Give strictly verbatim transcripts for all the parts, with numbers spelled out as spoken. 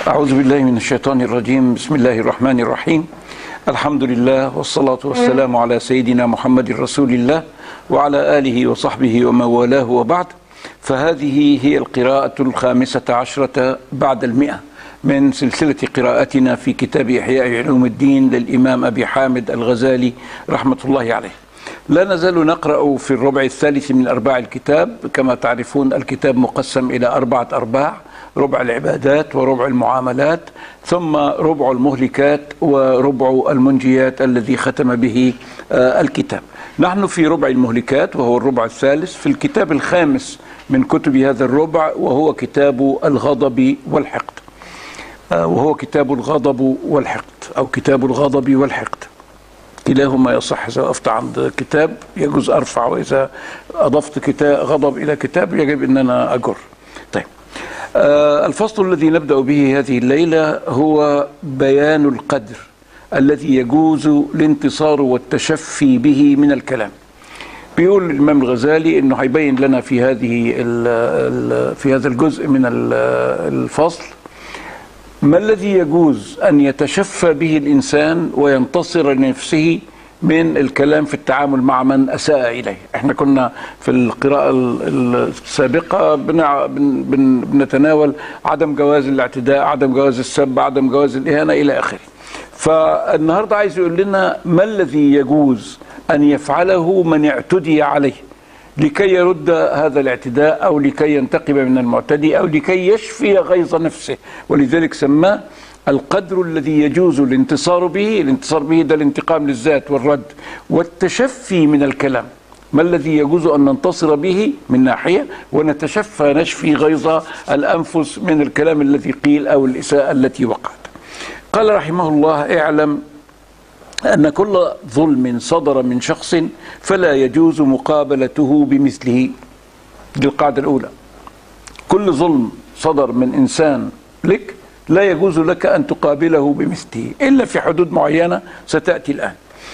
أعوذ بالله من الشيطان الرجيم. بسم الله الرحمن الرحيم. الحمد لله والصلاة والسلام على سيدنا محمد رسول الله وعلى آله وصحبه ومن والاه، وبعد. فهذه هي القراءة الخامسة عشرة بعد المئة من سلسلة قراءتنا في كتاب إحياء علوم الدين للإمام أبي حامد الغزالي رحمة الله عليه. لا نزال نقرأ في الربع الثالث من أرباع الكتاب. كما تعرفون الكتاب مقسم إلى أربعة أرباع: ربع العبادات، وربع المعاملات، ثم ربع المهلكات، وربع المنجيات الذي ختم به الكتاب. نحن في ربع المهلكات وهو الربع الثالث في الكتاب الخامس من كتب هذا الربع، وهو كتاب الغضب والحقد وهو كتاب الغضب والحقد أو كتاب الغضب والحقد، كلاهما يصح. إذا وقفت عند كتاب يجوز أرفع، وإذا أضفت كتاب غضب إلى كتاب يجب أن أنا أجر. طيب، آه الفصل الذي نبدأ به هذه الليلة هو بيان القدر الذي يجوز الانتصار والتشفي به من الكلام. بيقول الإمام الغزالي إنه هيبين لنا في هذه ال ال في هذا الجزء من الفصل ما الذي يجوز أن يتشفى به الإنسان وينتصر لنفسه من الكلام في التعامل مع من أساء إليه. احنا كنا في القراءة السابقة بن بن بنتناول عدم جواز الاعتداء، عدم جواز السب، عدم جواز الإهانة إلى آخره. فالنهاردة عايز يقول لنا ما الذي يجوز أن يفعله من اعتدي عليه لكي يرد هذا الاعتداء، أو لكي ينتقم من المعتدي، أو لكي يشفي غيظ نفسه. ولذلك سماه القدر الذي يجوز الانتصار به. الانتصار به ده الانتقام للذات والرد، والتشفي من الكلام ما الذي يجوز أن ننتصر به من ناحية، ونتشفى نشفي غيظ الأنفس من الكلام الذي قيل أو الإساءة التي وقعت. قال رحمه الله: اعلم أن كل ظلم صدر من شخص فلا يجوز مقابلته بمثله. دي القاعدة الأولى. كل ظلم صدر من إنسان لك لا يجوز لك أن تقابله بمثله إلا في حدود معينة ستأتي الآن.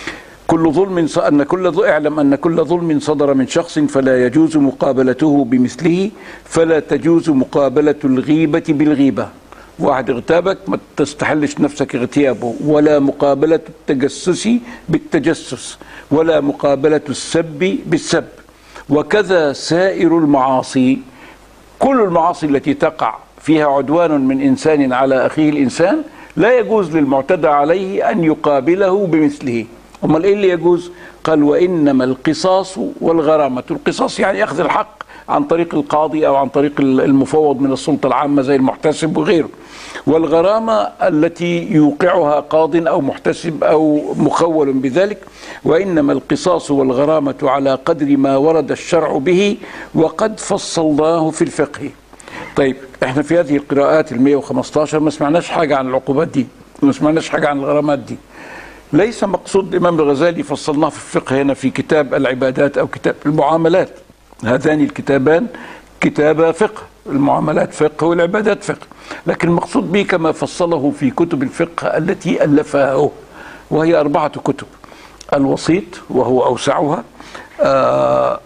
كل ظلم أن كل اعلم أن كل ظلم صدر من شخص فلا يجوز مقابلته بمثله، فلا تجوز مقابلة الغيبة بالغيبة. واحد اغتابك ما تستحلش نفسك اغتيابه، ولا مقابلة التجسس بالتجسس، ولا مقابلة السب بالسب. وكذا سائر المعاصي، كل المعاصي التي تقع فيها عدوان من إنسان على أخيه الإنسان لا يجوز للمعتدى عليه أن يقابله بمثله. أمال إيه اللي يجوز؟ قال: وإنما القصاص والغرامة. القصاص يعني أخذ الحق عن طريق القاضي أو عن طريق المفوض من السلطة العامة زي المحتسب وغيره. والغرامة التي يوقعها قاض أو محتسب أو مخول بذلك. وإنما القصاص والغرامة على قدر ما ورد الشرع به، وقد فصلناه في الفقه. طيب، احنا في هذه القراءات المئة وخمسة عشر ما سمعناش حاجة عن العقوبات دي، ما سمعناش حاجة عن الغرامات دي. ليس مقصود الإمام الغزالي فصلناه في الفقه هنا في كتاب العبادات أو كتاب المعاملات. هذان الكتابان كتاب فقه، المعاملات فقه والعبادات فقه، لكن المقصود به كما فصله في كتب الفقه التي ألفها هو، وهي أربعة كتب: الوسيط وهو أوسعها، آه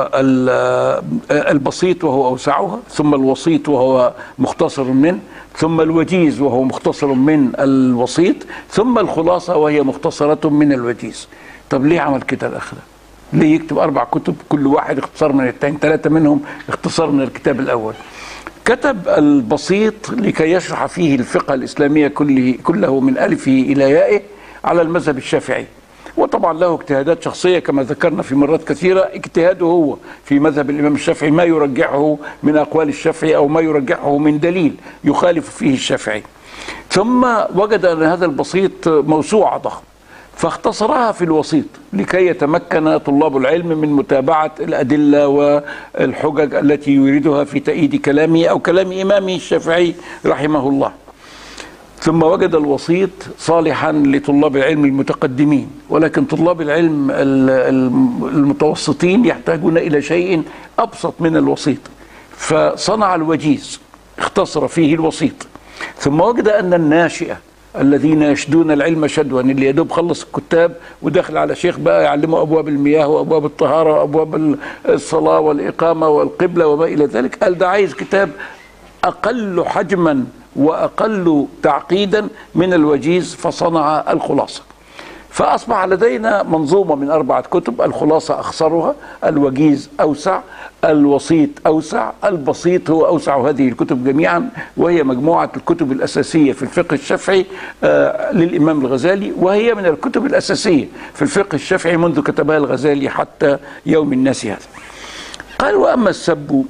والبسيط وهو أوسعها، ثم الوسيط وهو مختصر منه، ثم الوجيز وهو مختصر من الوسيط، ثم الخلاصة وهي مختصرة من الوجيز. طب ليه عمل كده الأخ ده؟ ليه يكتب أربع كتب كل واحد اختصار من الثاني، ثلاثة منهم اختصار من الكتاب الأول؟ كتب البسيط لكي يشرح فيه الفقه الإسلامية كله, كله من ألفه إلى يائه على المذهب الشافعي. وطبعا له اجتهادات شخصية كما ذكرنا في مرات كثيرة. اجتهاده هو في مذهب الإمام الشافعي ما يرجحه من أقوال الشافعي أو ما يرجحه من دليل يخالف فيه الشافعي. ثم وجد أن هذا البسيط موسوعة ضخم، فاختصرها في الوسيط لكي يتمكن طلاب العلم من متابعة الأدلة والحجج التي يريدها في تأييد كلامه أو كلام إمامه الشافعي رحمه الله. ثم وجد الوسيط صالحا لطلاب العلم المتقدمين، ولكن طلاب العلم المتوسطين يحتاجون إلى شيء أبسط من الوسيط، فصنع الوجيز اختصر فيه الوسيط. ثم وجد أن الناشئة الذين يشدون العلم شدوا، اللي يدوب خلص الكتاب ودخل على شيخ بقى يعلموا أبواب المياه وأبواب الطهارة وأبواب الصلاة والإقامة والقبلة وما إلى ذلك، قال ده عايز كتاب أقل حجما وأقل تعقيدا من الوجيز فصنع الخلاصة. فأصبح لدينا منظومة من أربعة كتب: الخلاصة أخصرها، الوجيز أوسع، الوسيط أوسع، البسيط هو أوسع هذه الكتب جميعا، وهي مجموعة الكتب الأساسية في الفقه الشافعي آه للإمام الغزالي، وهي من الكتب الأساسية في الفقه الشافعي منذ كتبها الغزالي حتى يوم الناس هذا. قال: وأما السب،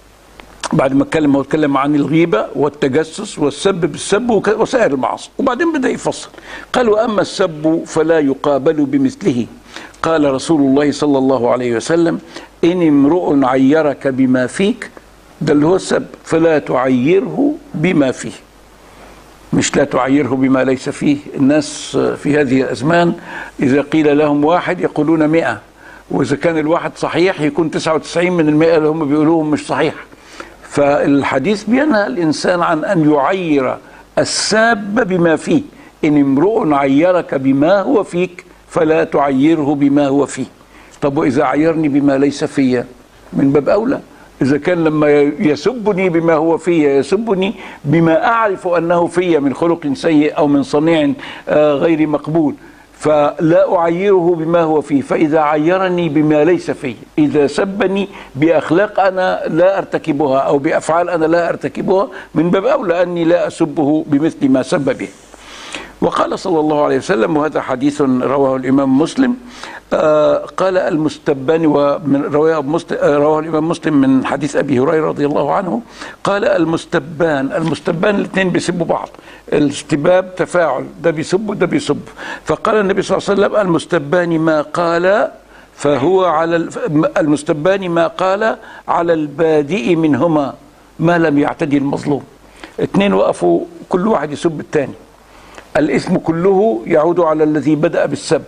بعد ما اتكلم هو اتكلم عن الغيبة والتجسس والسب بالسب وسائر المعاصي، وبعدين بدأ يفصل. قال: وأما السب فلا يقابل بمثله. قال رسول الله صلى الله عليه وسلم: إن امرؤ عيرك بما فيك، ده اللي هو السب، فلا تعيره بما فيه. مش لا تعيره بما ليس فيه. الناس في هذه الأزمان إذا قيل لهم واحد يقولون مئة، وإذا كان الواحد صحيح يكون تسعة وتسعين من المئة اللي هم بيقولوهم مش صحيح. فالحديث بينهى الإنسان عن أن يعير الساب بما فيه. إن امرؤ عيرك بما هو فيك فلا تعيره بما هو فيه. طب وإذا عيرني بما ليس فيا؟ من باب أولى. إذا كان لما يسبني بما هو فيا يسبني بما أعرف أنه فيا من خلق سيء أو من صنيع غير مقبول، فلا أعيره بما هو فيه. فإذا عيرني بما ليس فيه، إذا سبني بأخلاق أنا لا أرتكبها أو بأفعال أنا لا أرتكبها، من باب أولى أني لا أسبه بمثل ما سب به. وقال صلى الله عليه وسلم، وهذا حديث رواه الإمام مسلم، آه قال: المستبان، ومن رواه مسلم رواه الإمام مسلم من حديث أبي هريرة رضي الله عنه، قال: المستبان، المستبان الاثنين بيسبوا بعض، الاستباب تفاعل، ده بيسب وده بيسب. فقال النبي صلى الله عليه وسلم: المستبان ما قال فهو على المستبان ما قال على البادئ منهما ما لم يعتدي المظلوم. اثنين وقفوا كل واحد يسب الثاني، الاسم كله يعود على الذي بدأ بالسب،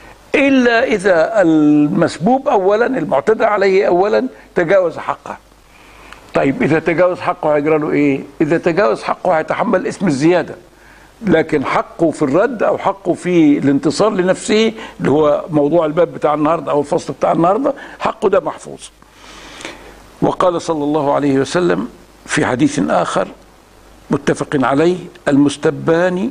إلا إذا المسبوب أولا المعتدى عليه أولا تجاوز حقه. طيب إذا تجاوز حقه هيجرى له إيه؟ إذا تجاوز حقه هيتحمل اسم الزيادة، لكن حقه في الرد أو حقه في الانتصار لنفسه اللي هو موضوع الباب بتاع النهاردة أو الفصل بتاع النهاردة، حقه ده محفوظ. وقال صلى الله عليه وسلم في حديث آخر متفق عليه: المستبان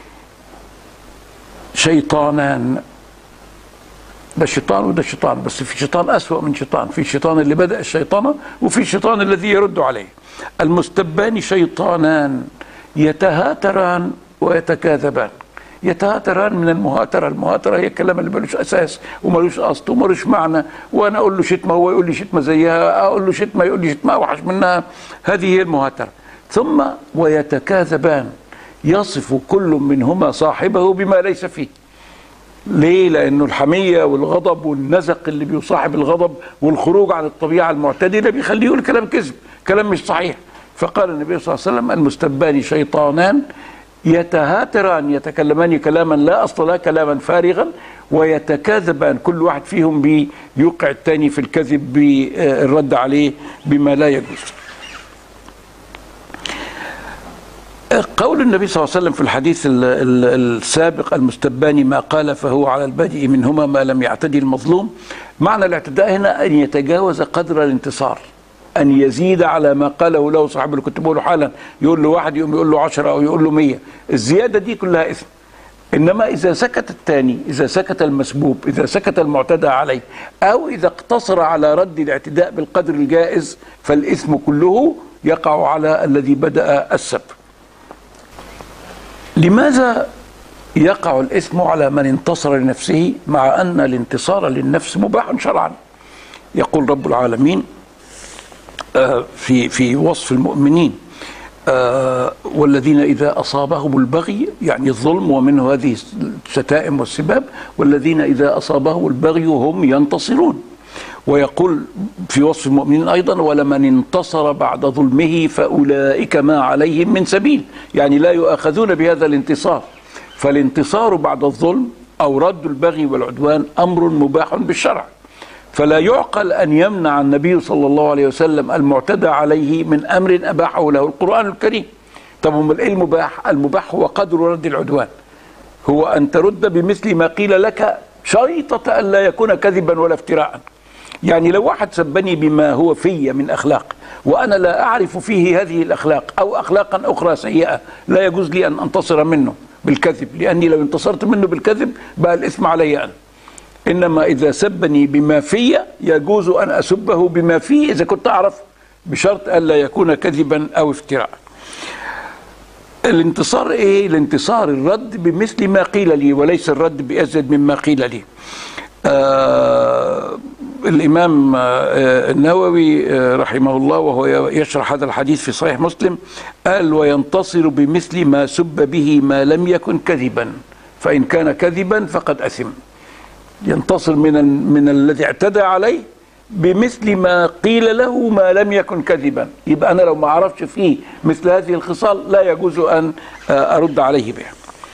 شيطانان. ده شيطان وده شيطان، بس في شيطان أسوأ من شيطان، في شيطان اللي بدأ الشيطانة وفي شيطان الذي يرد عليه. المستبان شيطانان يتهاتران ويتكاذبان. يتهاتران من المهاترة، المهاترة هي الكلام اللي ملوش أساس وملوش أصل وملوش معنى، وأنا أقول له شتمة هو يقول لي شتمة زيها، أقول له شتمة يقول لي شتمة أوحش منها. هذه هي المهاترة. ثم ويتكاذبان، يصف كل منهما صاحبه بما ليس فيه. ليه؟ لأنه الحمية والغضب والنزق اللي بيصاحب الغضب والخروج عن الطبيعة المعتدلة بيخليه يقول كلام كذب، كلام مش صحيح. فقال النبي صلى الله عليه وسلم: المستبان شيطانان يتهاتران، يتكلمان كلاما لا أصل له، كلاما فارغا، ويتكاذبان، كل واحد فيهم بيوقع الثاني في الكذب بالرد عليه بما لا يجوز. قول النبي صلى الله عليه وسلم في الحديث السابق: المستبان ما قال فهو على البادئ منهما ما لم يعتدي المظلوم، معنى الاعتداء هنا أن يتجاوز قدر الانتصار، أن يزيد على ما قاله له صاحب اللي كنت بقوله حالا، يقول له واحد يقوم يقول له عشرة أو يقول له مية، الزيادة دي كلها إثم. إنما إذا سكت الثاني، إذا سكت المسبوب، إذا سكت المعتدى عليه، أو إذا اقتصر على رد الاعتداء بالقدر الجائز، فالإثم كله يقع على الذي بدأ السب. لماذا يقع الإثم على من انتصر لنفسه مع أن الانتصار للنفس مباح شرعا؟ يقول رب العالمين في في وصف المؤمنين: والذين إذا أصابهم البغي، يعني الظلم ومنه هذه الشتائم والسباب، والذين إذا أصابهم البغي هم ينتصرون. ويقول في وصف المؤمنين أيضا: ولمن انتصر بعد ظلمه فأولئك ما عليهم من سبيل، يعني لا يؤاخذون بهذا الانتصار. فالانتصار بعد الظلم أو رد البغي والعدوان أمر مباح بالشرع، فلا يعقل أن يمنع النبي صلى الله عليه وسلم المعتدى عليه من أمر أباحه له القرآن الكريم. طب امال إيه المباح؟ المباح هو قدر رد العدوان، هو أن ترد بمثل ما قيل لك شريطة أن لا يكون كذبا ولا افتراء. يعني لو واحد سبني بما هو في من أخلاق وأنا لا أعرف فيه هذه الأخلاق أو أخلاقا أخرى سيئة، لا يجوز لي أن أنتصر منه بالكذب، لأني لو انتصرت منه بالكذب بقى الإثم علي أنا. إنما إذا سبني بما في يجوز أن أسبه بما فيه إذا كنت أعرف، بشرط ألا يكون كذبا أو افتراء. الانتصار إيه؟ الانتصار الرد بمثل ما قيل لي وليس الرد بأزيد مما قيل لي. آه الإمام آه النووي آه رحمه الله وهو يشرح هذا الحديث في صحيح مسلم قال: وينتصر بمثل ما سب به ما لم يكن كذبا، فإن كان كذبا فقد أثم. ينتصر من من الذي اعتدى عليه بمثل ما قيل له ما لم يكن كذبا. يبقى أنا لو ما عرفش فيه مثل هذه الخصال لا يجوز أن أرد عليه بها.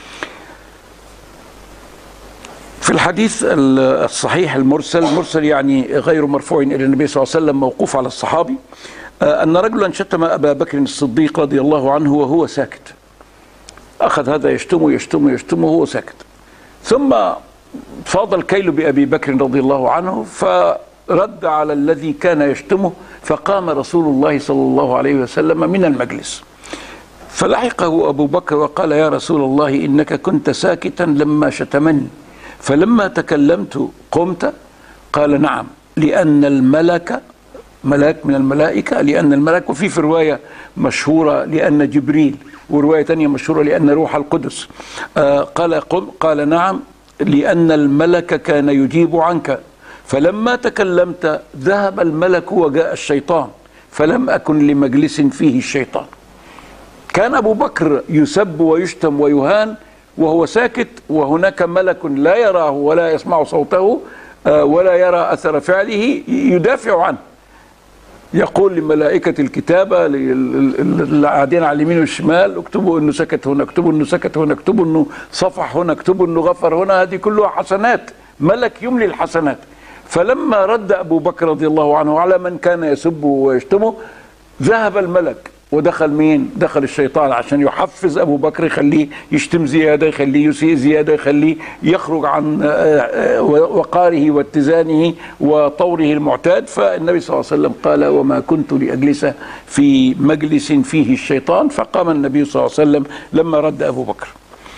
في الحديث الصحيح المرسل، مرسل يعني غير مرفوع إلى النبي صلى الله عليه وسلم، موقوف على الصحابي، أن رجلا شتم أبا بكر الصديق رضي الله عنه وهو ساكت. أخذ هذا يشتمه يشتمه يشتمه وهو ساكت، ثم فاض الكيل بأبي بكر رضي الله عنه فرد على الذي كان يشتمه، فقام رسول الله صلى الله عليه وسلم من المجلس، فلحقه أبو بكر وقال: يا رسول الله إنك كنت ساكتا لما شتمني، فلما تكلمت قمت؟ قال: نعم، لأن الملك، ملاك من الملائكة، لأن الملك، وفي في رواية مشهورة لأن جبريل، ورواية تانية مشهورة لأن روح القدس. آه قال قم؟ قال: نعم، لأن الملك كان يجيب عنك، فلما تكلمت ذهب الملك وجاء الشيطان، فلم أكن لمجلس فيه الشيطان. كان أبو بكر يسب ويشتم ويهان وهو ساكت، وهناك ملك لا يراه ولا يسمع صوته ولا يرى أثر فعله يدافع عنه، يقول لملائكة الكتابة اللي قاعدين على اليمين والشمال: اكتبوا انه سكت هنا، اكتبوا انه سكت هنا، اكتبوا انه صفح هنا، اكتبوا انه غفر هنا. هذه كلها حسنات، ملك يملي الحسنات. فلما رد أبو بكر رضي الله عنه على من كان يسبه ويشتمه ذهب الملك، ودخل مين؟ دخل الشيطان عشان يحفز أبو بكر، يخليه يشتم زيادة، يخليه يسيء زيادة، يخليه يخرج عن وقاره واتزانه وطوره المعتاد. فالنبي صلى الله عليه وسلم قال: وما كنت لأجلس في مجلس فيه الشيطان. فقام النبي صلى الله عليه وسلم لما رد أبو بكر.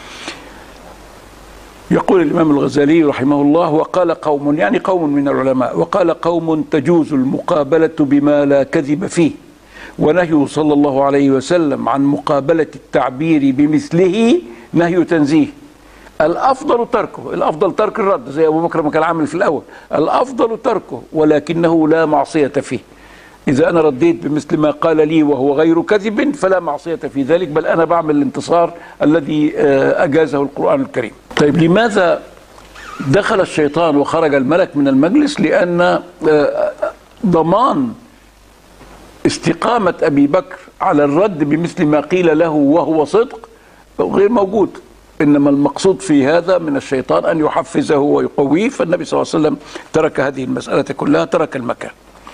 يقول الإمام الغزالي رحمه الله: وقال قوم، يعني قوم من العلماء، وقال قوم: تجوز المقابلة بما لا كذب فيه، ونهيه صلى الله عليه وسلم عن مقابلة التعبير بمثله نهي تنزيه. الأفضل تركه، الأفضل ترك الرد زي أبو بكر ما كان عامل في الأول، الأفضل تركه، ولكنه لا معصية فيه. إذا أنا رديت بمثل ما قال لي وهو غير كذب فلا معصية في ذلك، بل أنا بعمل الانتصار الذي أجازه القرآن الكريم. طيب، لماذا دخل الشيطان وخرج الملك من المجلس؟ لأن ضمان استقامة أبي بكر على الرد بمثل ما قيل له وهو صدق غير موجود، إنما المقصود في هذا من الشيطان أن يحفزه ويقويه. فالنبي صلى الله عليه وسلم ترك هذه المسألة كلها، ترك المكان.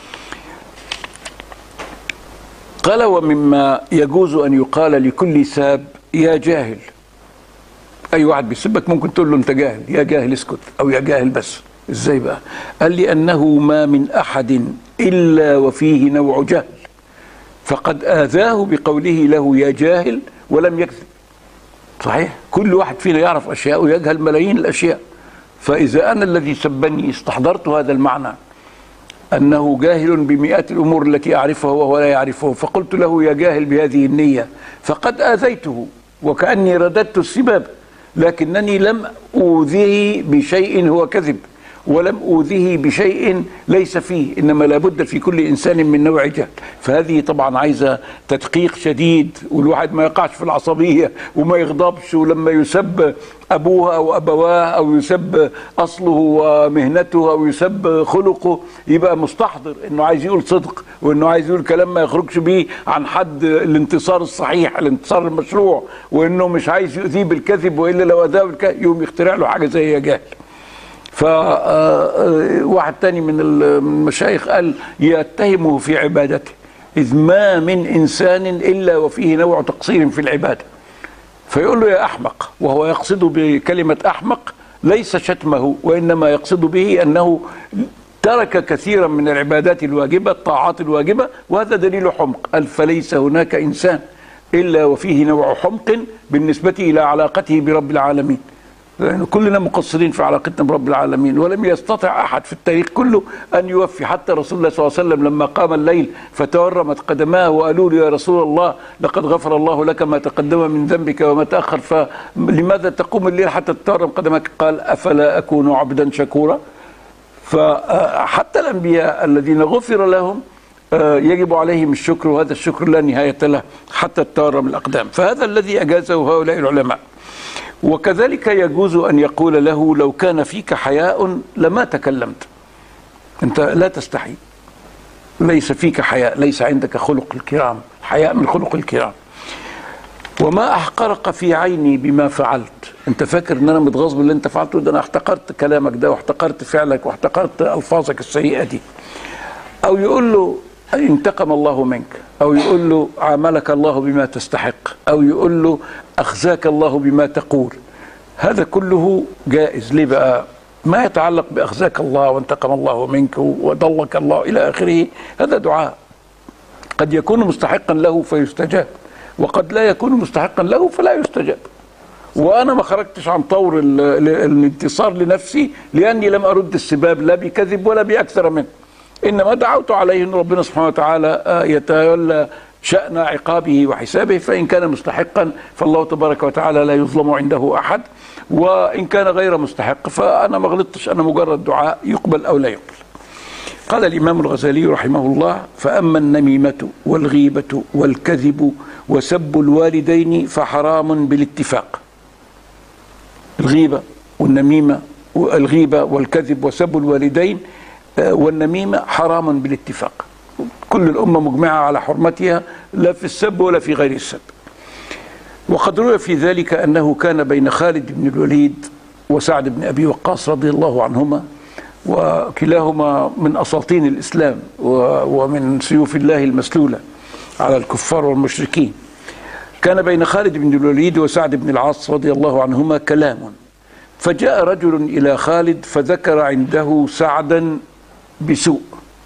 قال: ومما يجوز أن يقال لكل ساب: يا جاهل. أي واحد بيسبك ممكن تقول له أنت جاهل، يا جاهل اسكت، أو يا جاهل بس. إزاي بقى؟ قال: لأنه ما من أحد إلا وفيه نوع جهل، فقد آذاه بقوله له يا جاهل ولم يكذب. صحيح، كل واحد فينا يعرف أشياء ويجهل ملايين الأشياء. فإذا أنا الذي سبني استحضرت هذا المعنى أنه جاهل بمئات الأمور التي أعرفها وهو لا يعرفه، فقلت له يا جاهل بهذه النية، فقد آذيته وكأني رددت السباب، لكنني لم أوذيه بشيء هو كذب، ولم أوذيه بشيء ليس فيه، إنما لابد في كل إنسان من نوع جهل. فهذه طبعا عايزة تدقيق شديد، والواحد ما يقعش في العصبية وما يغضبش، ولما يسب أبوه أو أبواه أو يسب أصله ومهنته أو يسب خلقه يبقى مستحضر إنه عايز يقول صدق، وإنه عايز يقول كلام ما يخرجش بيه عن حد الانتصار الصحيح، الانتصار المشروع، وإنه مش عايز يؤذيه بالكذب، وإلا لو أذاه بالكذب يوم يخترع له حاجة زي يا جاهل. فواحد تاني من المشايخ قال: يتهمه في عبادته، إذ ما من إنسان إلا وفيه نوع تقصير في العبادة. فيقول له يا أحمق، وهو يقصد بكلمة أحمق ليس شتمه، وإنما يقصد به أنه ترك كثيرا من العبادات الواجبة الطاعات الواجبة، وهذا دليل حمق. قال فليس هناك إنسان إلا وفيه نوع حمق بالنسبة إلى علاقته برب العالمين. يعني كلنا مقصرين في علاقتنا برب العالمين، ولم يستطع أحد في التاريخ كله أن يوفي. حتى رسول الله صلى الله عليه وسلم لما قام الليل فتورمت قدماه وقالوا له يا رسول الله لقد غفر الله لك ما تقدم من ذنبك وما تأخر، فلماذا تقوم الليل حتى تتورم قدمك؟ قال أفلا أكون عبدا شكورا. فحتى الأنبياء الذين غفر لهم يجب عليهم الشكر، وهذا الشكر لا نهاية له حتى تتورم الأقدام. فهذا الذي أجازه هؤلاء العلماء. وكذلك يجوز أن يقول له لو كان فيك حياء لما تكلمت. أنت لا تستحي، ليس فيك حياء، ليس عندك خلق الكرام، حياء من خلق الكرام. وما أحقرق في عيني بما فعلت. أنت فاكر أن أنا متغاظ باللي أنت فعلته ده؟ أنا احتقرت كلامك ده واحتقرت فعلك واحتقرت ألفاظك السيئة دي. أو يقول له انتقم الله منك، أو يقول له عاملك الله بما تستحق، أو يقول له أخزاك الله بما تقول. هذا كله جائز. ليه بقى؟ ما يتعلق بأخزاك الله وانتقم الله منك وضلك الله إلى آخره، هذا دعاء قد يكون مستحقا له فيستجاب، وقد لا يكون مستحقا له فلا يستجاب. وأنا ما خرجتش عن طور الانتصار لنفسي لأني لم أرد السباب لا بكذب ولا بأكثر منه، إنما دعوت عليه أن ربنا سبحانه وتعالى يتولى شأن عقابه وحسابه، فإن كان مستحقا فالله تبارك وتعالى لا يظلم عنده أحد، وإن كان غير مستحق فأنا ما غلطتش، أنا مجرد دعاء يقبل أو لا يقبل. قال الإمام الغزالي رحمه الله: فأما النميمة والغيبة والكذب وسب الوالدين فحرام بالاتفاق. الغيبة والنميمة، الغيبة والكذب وسب الوالدين والنميمة حرام بالاتفاق، كل الأمة مجمعة على حرمتها، لا في السب ولا في غير السب. وقد روي في ذلك أنه كان بين خالد بن الوليد وسعد بن أبي وقاص رضي الله عنهما، وكلاهما من أساطين الإسلام ومن سيوف الله المسلولة على الكفار والمشركين. كان بين خالد بن الوليد وسعد بن العاص رضي الله عنهما كلام، فجاء رجل إلى خالد فذكر عنده سعدا بسوء،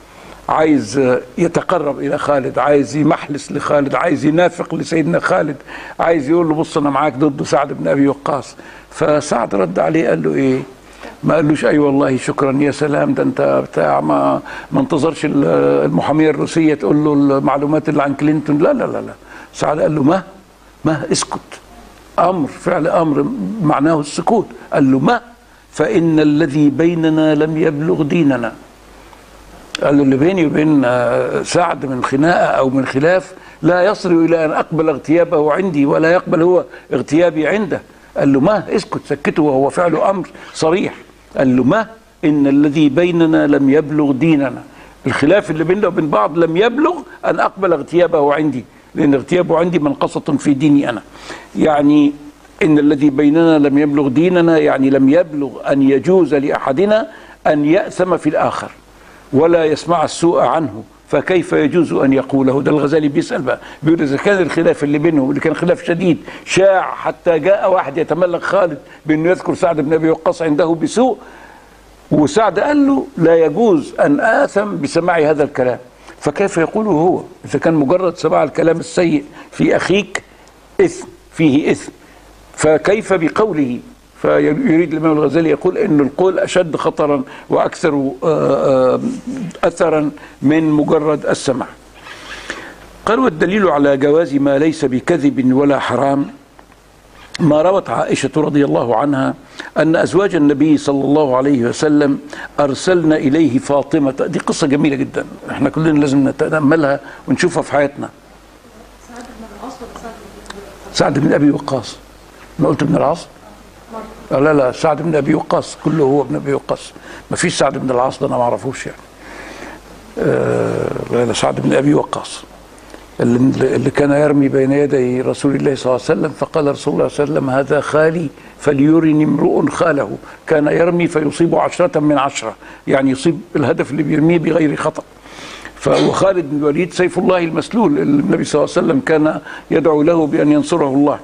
عايز يتقرب إلى خالد، عايز يمحلس لخالد، عايز ينافق لسيدنا خالد، عايز يقول له بص أنا معاك ضد سعد بن أبي وقاص. فسعد رد عليه قال له إيه؟ ما قالوش أي والله شكرا يا سلام، ده أنت بتاع ما ما انتظرش المحامية الروسية تقول له المعلومات اللي عن كلينتون، لا لا لا لا. سعد قال له ما ما اسكت، أمر فعل أمر معناه السكوت. قال له ما فإن الذي بيننا لم يبلغ ديننا. قال له اللي بيني وبين سعد من خناقة أو من خلاف لا يصل إلى أن أقبل اغتيابه عندي ولا يقبل هو اغتيابي عنده. قال له ما اسكت، سكته، وهو فعل أمر صريح. قال له ما إن الذي بيننا لم يبلغ ديننا، الخلاف اللي بيننا وبين بعض لم يبلغ أن أقبل اغتيابه عندي، لأن اغتيابه عندي منقصة في ديني أنا. يعني إن الذي بيننا لم يبلغ ديننا، يعني لم يبلغ أن يجوز لأحدنا أن يأثم في الآخر ولا يسمع السوء عنه، فكيف يجوز أن يقوله؟ ده الغزالي بيسأل بقى، بيقول إذا كان الخلاف اللي بينهم اللي كان خلاف شديد شاع حتى جاء واحد يتملك خالد بأنه يذكر سعد بن أبي وقاص عنده بسوء، وسعد قال له لا يجوز أن آثم بسماع هذا الكلام، فكيف يقوله هو؟ إذا كان مجرد سماع الكلام السيء في أخيك إثم، فيه إثم، فكيف بقوله؟ فيريد الإمام الغزالي يقول إن القول أشد خطرا وأكثر أثرا من مجرد السمع. قال والدليل على جواز ما ليس بكذب ولا حرام ما روت عائشة رضي الله عنها أن أزواج النبي صلى الله عليه وسلم أرسلنا إليه فاطمة. دي قصة جميلة جدا، احنا كلنا لازم نتأملها ونشوفها في حياتنا. سعد بن أبي وقاص، أنا قلت ابن العاص؟ لا لا، سعد بن أبي وقاص كله هو ابن أبي وقاص، ما فيش سعد بن العاص ده أنا ما أعرفوش يعني. آه لا لا، سعد بن أبي وقاص اللي, اللي كان يرمي بين يدي رسول الله صلى الله عليه وسلم، فقال رسول الله صلى الله عليه وسلم هذا خالي فليرني امرؤ خاله. كان يرمي فيصيب عشرة من عشرة، يعني يصيب الهدف اللي بيرميه بغير خطأ. فهو خالد بن الوليد سيف الله المسلول، النبي صلى الله عليه وسلم كان يدعو له بأن ينصره الله.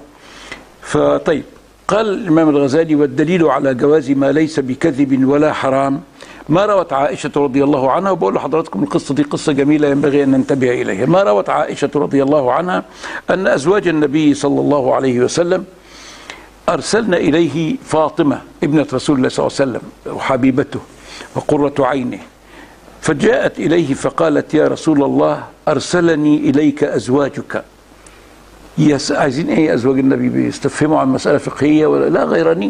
فطيب، قال الإمام الغزالي والدليل على جواز ما ليس بكذب ولا حرام ما روت عائشة رضي الله عنها، وبقول لحضراتكم القصة دي قصة جميلة ينبغي أن ننتبه إليها. ما روت عائشة رضي الله عنها أن أزواج النبي صلى الله عليه وسلم أرسلنا إليه فاطمة ابنة رسول الله صلى الله عليه وسلم وحبيبته وقرة عينه، فجاءت إليه فقالت: يا رسول الله أرسلني إليك أزواجك. يس عايزين إيه أزواج النبي؟ بيستفهموا عن مسألة فقهية ولا لا؟ غيرانين.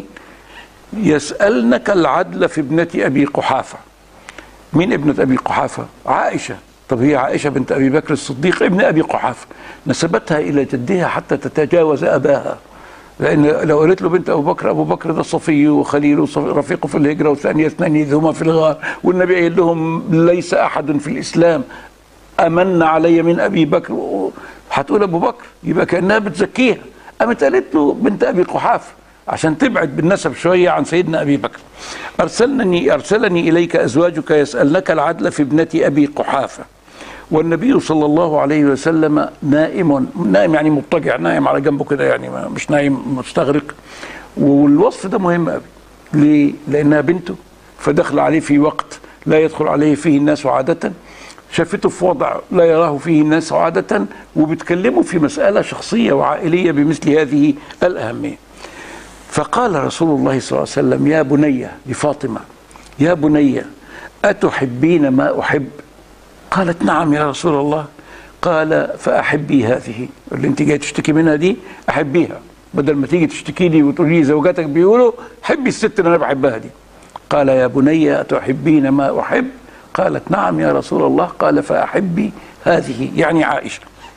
يسألنك العدل في ابنة أبي قحافة. مين ابنة أبي قحافة؟ عائشة. طب هي عائشة بنت أبي بكر الصديق ابن أبي قحافة، نسبتها إلى جدها حتى تتجاوز أباها، لأن لو قالت له بنت أبو بكر، أبو بكر ده صفي وخليل ورفيقه في الهجرة وثاني اثنين إذ هما في الغار، والنبي قال لهم ليس أحد في الإسلام أمن علي من أبي بكر، هتقول أبو بكر، يبقى كأنها بتزكيها. قامت قالت له بنت أبي قحافة عشان تبعد بالنسب شوية عن سيدنا أبي بكر. أرسلني أرسلني إليك أزواجك يسألنك العدل في ابنة أبي قحافة، والنبي صلى الله عليه وسلم نائم، نائم يعني مضطجع، نائم على جنبه كده، يعني مش نايم مستغرق. والوصف ده مهم قوي. ليه؟ لأنها بنته، فدخل عليه في وقت لا يدخل عليه فيه الناس عادة، شافته في وضع لا يراه فيه الناس عادة، وبتكلموا في مسألة شخصية وعائلية بمثل هذه الأهمية. فقال رسول الله صلى الله عليه وسلم: يا بني، لفاطمة: يا بني أتحبين ما أحب؟ قالت: نعم يا رسول الله. قال: فأحبي هذه اللي انت جاي تشتكي منها دي، أحبيها، بدل ما تيجي تشتكي لي وتقولي لي زوجاتك بيقولوا حبي الست اللي أنا بحبها دي. قال: يا بني أتحبين ما أحب؟ قالت: نعم يا رسول الله. قال: فأحبي هذه، يعني عائشة.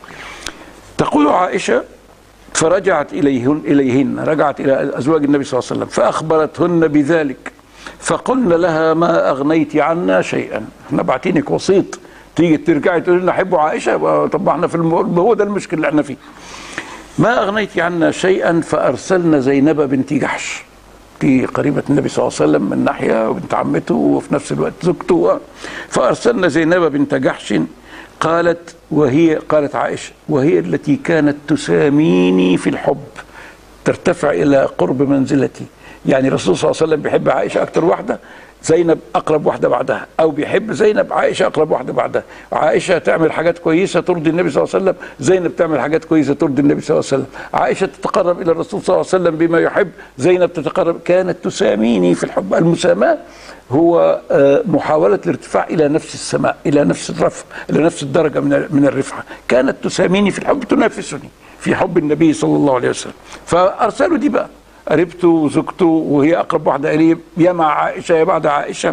تقول عائشة: فرجعت إليهن, إليهن رجعت إلى أزواج النبي صلى الله عليه وسلم فأخبرتهن بذلك، فقلنا لها: ما أغنيت عنا شيئا. احنا باعتينك وسيط، تيجي ترجعي تقول لنا حبوا عائشة؟ طب احنا في الم... هو ده المشكلة اللي احنا فيه. ما أغنيت عنا شيئا. فأرسلنا زينب بنت جحش، دي قريبة النبي صلى الله عليه وسلم من ناحية وبنت عمته وفي نفس الوقت زوجته. فأرسلنا زينب بنت جحش. قالت وهي قالت عائشة: وهي التي كانت تساميني في الحب، ترتفع إلى قرب منزلتي. يعني الرسول صلى الله عليه وسلم بيحب عائشة أكتر واحدة، زينب أقرب واحدة بعدها، أو بيحب زينب، عائشة أقرب واحدة بعدها. عائشة تعمل حاجات كويسة ترضي النبي صلى الله عليه وسلم، زينب تعمل حاجات كويسة ترضي النبي صلى الله عليه وسلم. عائشة تتقرب إلى الرسول صلى الله عليه وسلم بما يحب، زينب تتقرب. كانت تساميني في الحب. المساماة هو محاولة الارتفاع إلى نفس السماء، إلى نفس الرفع، إلى نفس الدرجة من من الرفعة. كانت تساميني في الحب، تنافسني في حب النبي صلى الله عليه وسلم. فأرسلوا دي بقى قريبته وزوجته، وهي أقرب واحدة إليه، يا مع عائشة يا بعد عائشة.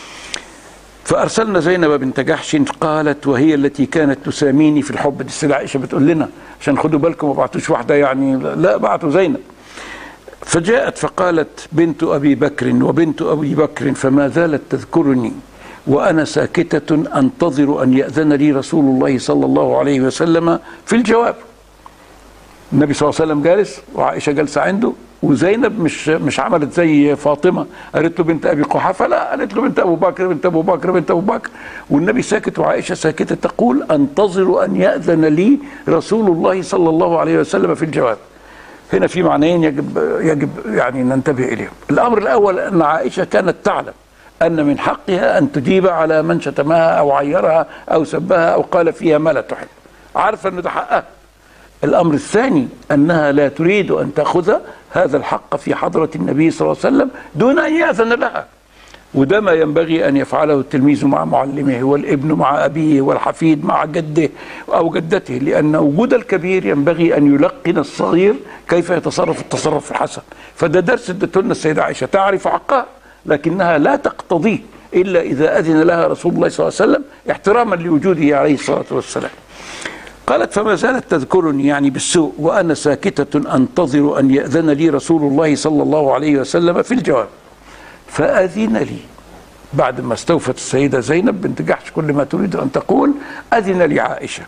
فأرسلنا زينب بنت جحش. قالت وهي التي كانت تساميني في الحب. دي السيدة عائشة بتقول لنا عشان خدوا بالكم ما بعتوش واحدة يعني، لا بعتوا زينب. فجاءت فقالت: بنت أبي بكر وبنت أبي بكر، فما زالت تذكرني وأنا ساكتة أنتظر أن يأذن لي رسول الله صلى الله عليه وسلم في الجواب. النبي صلى الله عليه وسلم جالس وعائشة جالسة عنده، وزينب مش مش عملت زي فاطمة قالت له بنت أبي قحافة، لا، قالت له بنت أبو بكر بنت أبو بكر بنت أبو بكر، والنبي ساكت وعائشة ساكتة تقول: أنتظر أن يأذن لي رسول الله صلى الله عليه وسلم في الجواب. هنا في معنيين يجب يجب يعني ننتبه إليهم. الأمر الأول أن عائشة كانت تعلم أن من حقها أن تجيب على من شتمها أو عيرها أو سبها أو قال فيها ما لا تحب، عارفة أن ده حقها. الأمر الثاني أنها لا تريد أن تأخذ هذا الحق في حضرة النبي صلى الله عليه وسلم دون أن يأذن لها، وده ما ينبغي أن يفعله التلميذ مع معلمه، والابن مع أبيه، والحفيد مع جده أو جدته، لأن وجود الكبير ينبغي أن يلقن الصغير كيف يتصرف التصرف الحسن. فده درس ادته لنا السيدة عائشة، تعرف حقها لكنها لا تقتضيه إلا إذا أذن لها رسول الله صلى الله عليه وسلم احتراما لوجوده عليه الصلاة والسلام. قالت: فما زالت تذكرني يعني بالسوء وأنا ساكتة أنتظر أن يأذن لي رسول الله صلى الله عليه وسلم في الجواب. فأذن لي، بعد ما استوفت السيدة زينب بنت جحش كل ما تريد أن تقول، أذن لي عائشة.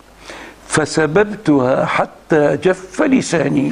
فسببتها حتى جف لساني،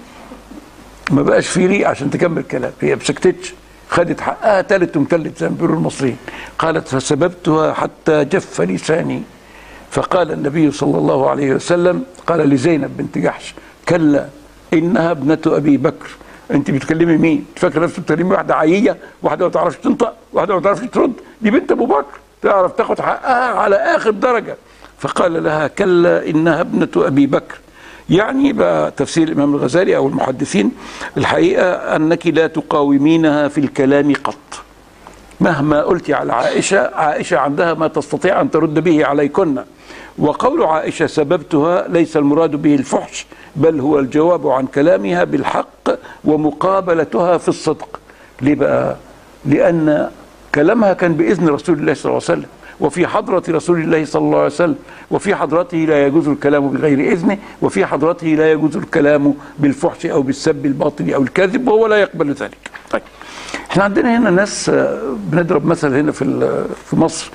ما بقاش في ريق عشان تكمل كلام، هي بسكتتش، خدت حقها تالت ومتلت زي ما بيقولوا المصريين. قالت: فسببتها حتى جف لساني. فقال النبي صلى الله عليه وسلم، قال لزينب بنت جحش: كلا إنها ابنة أبي بكر. أنت بتكلمي مين؟ فاكرة نفسك بتكلمي واحدة عيية، واحدة ما تعرفش تنطق، واحدة ما تعرفش ترد؟ دي بنت ابو بكر تعرف تاخد حقها على اخر درجه. فقال لها كلا انها ابنه ابي بكر. يعني بقى تفسير الامام الغزالي او المحدثين الحقيقه انك لا تقاومينها في الكلام قط، مهما قلت على عائشه، عائشه عندها ما تستطيع ان ترد به عليكن. وقول عائشه سببتها ليس المراد به الفحش، بل هو الجواب عن كلامها بالحق ومقابلتها في الصدق. ليه بقى؟ لان كلامها كان باذن رسول الله صلى الله عليه وسلم، وفي حضرة رسول الله صلى الله عليه وسلم، وفي حضرته لا يجوز الكلام بغير إذنه، وفي حضرته لا يجوز الكلام بالفحش أو بالسب الباطل أو الكاذب، وهو لا يقبل ذلك. طيب احنا عندنا هنا ناس بنضرب مثل هنا في في مصر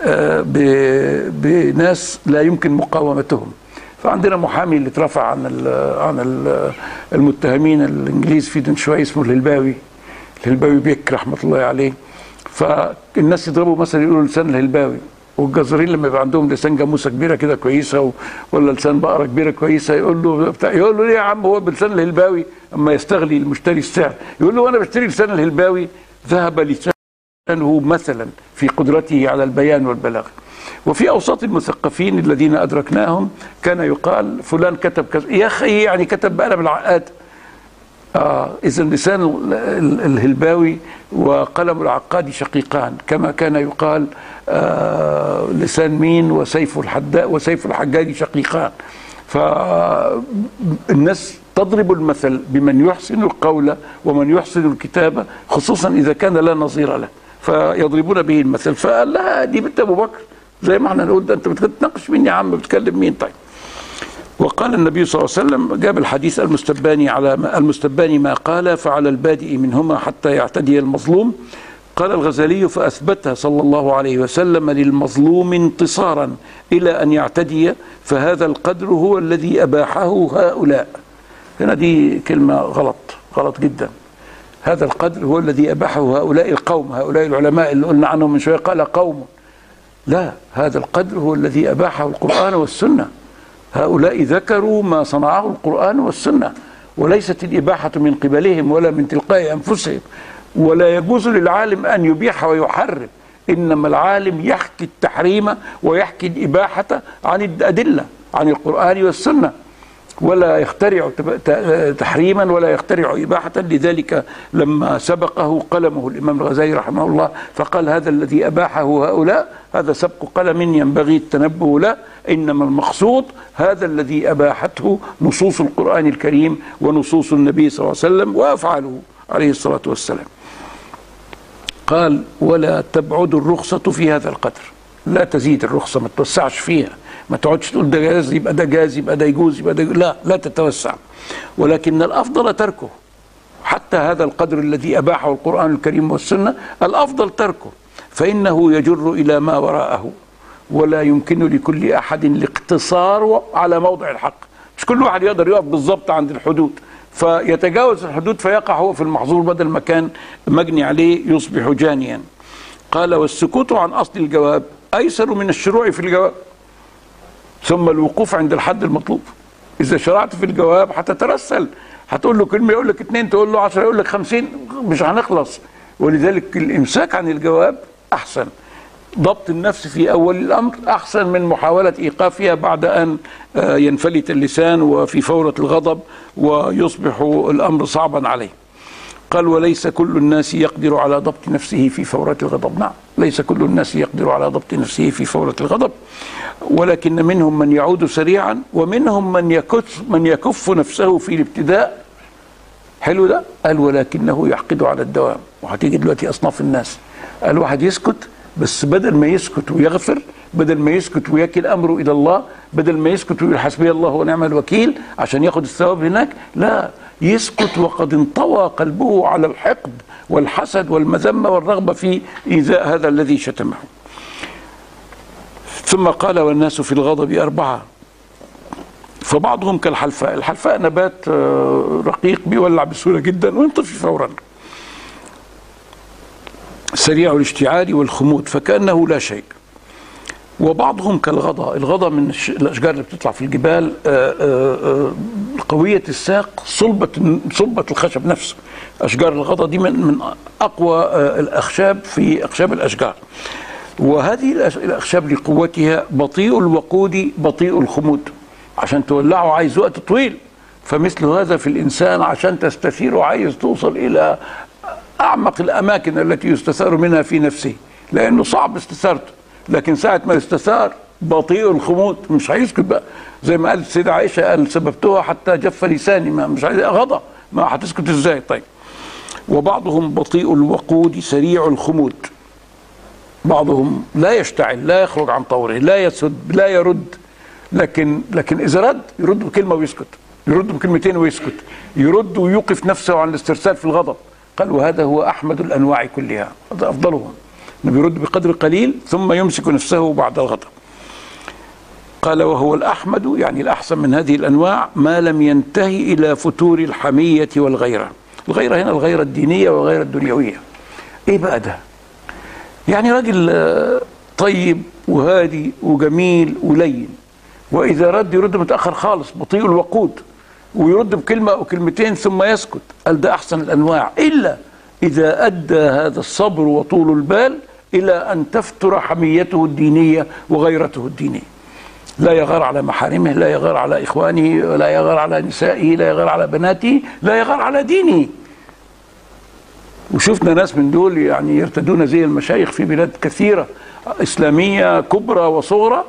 بناس لا يمكن مقاومتهم. فعندنا محامي اللي اترفع عن عن المتهمين الانجليز في دون شويه اسمه الهلباوي، الهلباوي بيك رحمه الله عليه. فالناس يضربوا مثلا يقولوا لسان الهلباوي، والجزارين لما يبقى عندهم لسان جاموسه كبيره كده كويسه ولا لسان بقره كبيره كويسه يقول له بتاع، يقول له ليه يا عم هو بلسان الهلباوي اما يستغلي المشتري السعر، يقول له انا بشتري لسان الهلباوي ذهب لسانه مثلا في قدرته على البيان والبلاغه. وفي اوساط المثقفين الذين ادركناهم كان يقال فلان كتب كذا، يا اخي يعني كتب بقلم العقاد. آه إذا لسان الهلباوي وقلم العقاد شقيقان، كما كان يقال آه لسان مين وسيف الحداء وسيف الحجاج شقيقان. فالناس تضرب المثل بمن يحسن القول ومن يحسن الكتابة، خصوصا إذا كان لا نظير له، فيضربون به المثل. فقال لا دي بنت أبو بكر، زي ما احنا نقول ده أنت بتناقش مين يا عم، بتكلم مين؟ طيب. وقال النبي صلى الله عليه وسلم، جاب الحديث المستباني على المستباني ما قال فعلى البادئ منهما حتى يعتدي المظلوم. قال الغزالي فأثبتها صلى الله عليه وسلم للمظلوم انتصارا إلى أن يعتدي، فهذا القدر هو الذي أباحه هؤلاء. هنا دي كلمة غلط، غلط جدا. هذا القدر هو الذي أباحه هؤلاء القوم، هؤلاء العلماء اللي قلنا عنهم من شوية قال قوم. لا، هذا القدر هو الذي أباحه القرآن والسنة. هؤلاء ذكروا ما صنعه القرآن والسنة، وليست الإباحة من قبلهم ولا من تلقاء أنفسهم. ولا يجوز للعالم أن يبيح ويحرم، إنما العالم يحكي التحريم ويحكي الإباحة عن الأدلة، عن القرآن والسنة، ولا يخترع تحريما ولا يخترع إباحة. لذلك لما سبقه قلمه الإمام الغزالي رحمه الله فقال هذا الذي أباحه هؤلاء هذا سبق قلم ينبغي التنبه له، إنما المقصود هذا الذي أباحته نصوص القرآن الكريم ونصوص النبي صلى الله عليه وسلم وأفعاله عليه الصلاة والسلام. قال ولا تبعد الرخصة في هذا القدر، لا تزيد الرخصة، ما توسعش فيها، ما تقعدش تقول ده جاز يبقى ده جاز يبقى ده يجوز يبقى ده، لا لا تتوسع. ولكن الأفضل تركه، حتى هذا القدر الذي أباحه القرآن الكريم والسنة الأفضل تركه، فإنه يجر إلى ما وراءه، ولا يمكن لكل أحد الاقتصار على موضع الحق. مش كل واحد يقدر يقف بالضبط عند الحدود، فيتجاوز الحدود فيقع هو في المحظور بدل ما كان مجني عليه يصبح جانيا. قال والسكوت عن أصل الجواب أيسر من الشروع في الجواب، ثم الوقوف عند الحد المطلوب. إذا شرعت في الجواب هتترسل، هتقول له كلمة يقول لك اتنين، تقول له عشرة يقول لك خمسين، مش هنخلص. ولذلك الإمساك عن الجواب أحسن، ضبط النفس في أول الأمر أحسن من محاولة إيقافها بعد أن ينفلت اللسان وفي فورة الغضب ويصبح الأمر صعبا عليه. قال وليس كل الناس يقدر على ضبط نفسه في فورة الغضب. نعم، ليس كل الناس يقدر على ضبط نفسه في فورة الغضب، ولكن منهم من يعود سريعا، ومنهم من يكف من يكف نفسه في الابتداء. حلو ده؟ قال ولكنه يحقد على الدوام. وهتيجي دلوقتي أصناف الناس، قال واحد يسكت بس بدل ما يسكت ويغفر، بدل ما يسكت ويكل أمره إلى الله، بدل ما يسكت ويقول حسبي الله ونعم الوكيل عشان ياخد الثواب هناك، لا، يسكت وقد انطوى قلبه على الحقد والحسد والمذمة والرغبة في إيذاء هذا الذي شتمه. ثم قال والناس في الغضب أربعة، فبعضهم كالحلفاء. الحلفاء نبات رقيق بيولع بسهولة جدا وينطفي فورا، سريع الاشتعال والخمود فكأنه لا شيء. وبعضهم كالغضا. الغضا من الأشجار اللي بتطلع في الجبال قوية الساق، صلبة صلبة الخشب نفسه. أشجار الغضا دي من من أقوى الأخشاب في أخشاب الأشجار. وهذه الأخشاب لقوتها بطيء الوقود بطيء الخمود، عشان تولعه عايز وقت طويل. فمثل هذا في الإنسان عشان تستثيره عايز توصل إلى أعمق الأماكن التي يستثار منها في نفسه، لأنه صعب استثارته. لكن ساعة ما يستثار بطيء الخمود مش هيسكت بقى، زي ما قالت السيدة عائشة قال سببتها حتى جف لساني، ما مش عايز غضا، ما هتسكت ازاي؟ طيب. وبعضهم بطيء الوقود سريع الخمود، بعضهم لا يشتعل، لا يخرج عن طوره، لا يسد، لا يرد، لكن لكن إذا رد يرد بكلمة ويسكت، يرد بكلمتين ويسكت، يرد ويوقف نفسه عن الاسترسال في الغضب. قال وهذا هو أحمد الأنواع كلها، هذا أفضلهم، انه بيرد بقدر قليل ثم يمسك نفسه بعد الغضب. قال وهو الأحمد يعني الأحسن من هذه الأنواع ما لم ينتهي إلى فتور الحمية والغيرة. الغيرة هنا الغيرة الدينية والغيرة الدنيوية. إيه بقى ده؟ يعني راجل طيب وهادي وجميل ولين، وإذا رد يرد متأخر خالص بطيء الوقود، ويرد بكلمة أو كلمتين ثم يسكت. قال ده أحسن الأنواع، إلا إذا أدى هذا الصبر وطول البال إلى أن تفتر حميته الدينية وغيرته الدينية. لا يغار على محارمه، لا يغار على إخوانه، لا يغار على نسائه، لا يغار على بناته، لا يغار على دينه. وشفنا ناس من دول يعني يرتدون زي المشايخ في بلاد كثيرة إسلامية كبرى وصغرى،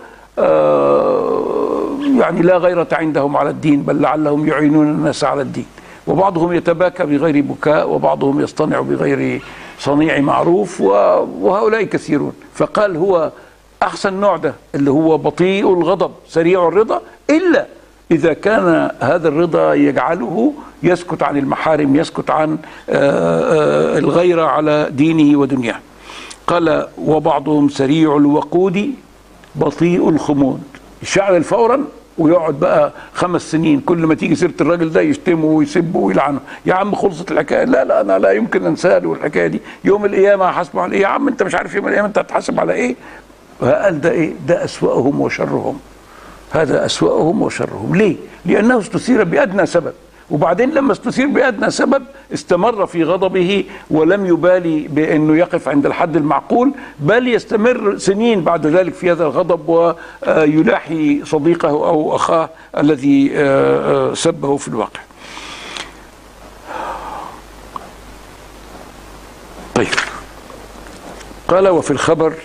آه يعني لا غيرة عندهم على الدين، بل لعلهم يعينون الناس على الدين. وبعضهم يتباكى بغير بكاء، وبعضهم يصطنع بغير صنيع معروف، وهؤلاء كثيرون. فقال هو أحسن نوع ده اللي هو بطيء الغضب سريع الرضا، إلا إذا كان هذا الرضا يجعله يسكت عن المحارم، يسكت عن الغيرة على دينه ودنياه. قال وبعضهم سريع الوقود بطيء الخمود، يشعل فورا ويقعد بقى خمس سنين كل ما تيجي سيرة الراجل ده يشتمه ويسبه ويلعنه. يا عم خلصت الحكاية، لا لا أنا لا يمكن أنساه له الحكاية دي، يوم القيامة هحاسبه على إيه؟ يا عم أنت مش عارف يوم القيامة أنت هتحاسب على إيه؟ قال ده إيه؟ ده أسوأهم وشرهم، هذا أسوأهم وشرهم. ليه؟ لأنه استثير بأدنى سبب، وبعدين لما استثير بأدنى سبب استمر في غضبه ولم يبالي بأنه يقف عند الحد المعقول، بل يستمر سنين بعد ذلك في هذا الغضب ويلاحي صديقه أو أخاه الذي سبه في الواقع. طيب. قال وفي الخبر،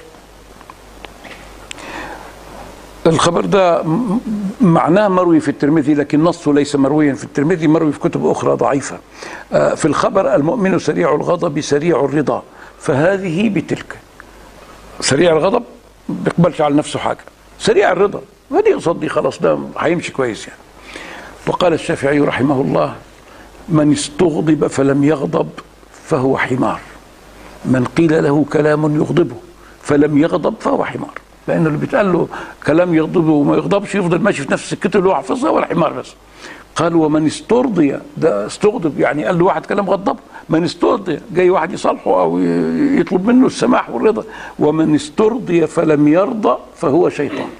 الخبر ده معناه مروي في الترمذي لكن نصه ليس مرويا في الترمذي، مروي في كتب أخرى ضعيفة. في الخبر المؤمن سريع الغضب سريع الرضا، فهذه بتلك. سريع الغضب ما بيقبلش على نفسه حاجة، سريع الرضا ما دي قصدي خلاص ده هيمشي كويس يعني. وقال الشافعي رحمه الله من استغضب فلم يغضب فهو حمار، من قيل له كلام يغضبه فلم يغضب فهو حمار. لأنه اللي بيتقال له كلام يغضبه وما يغضبش يفضل ماشي في نفس سكته اللي هو حافظها، ولا حمار بس. قال ومن استرضي، ده استغضب يعني قال له واحد كلام غضبه، من استرضي جاي واحد يصالحه أو يطلب منه السماح والرضا. ومن استرضي فلم يرضى فهو شيطان.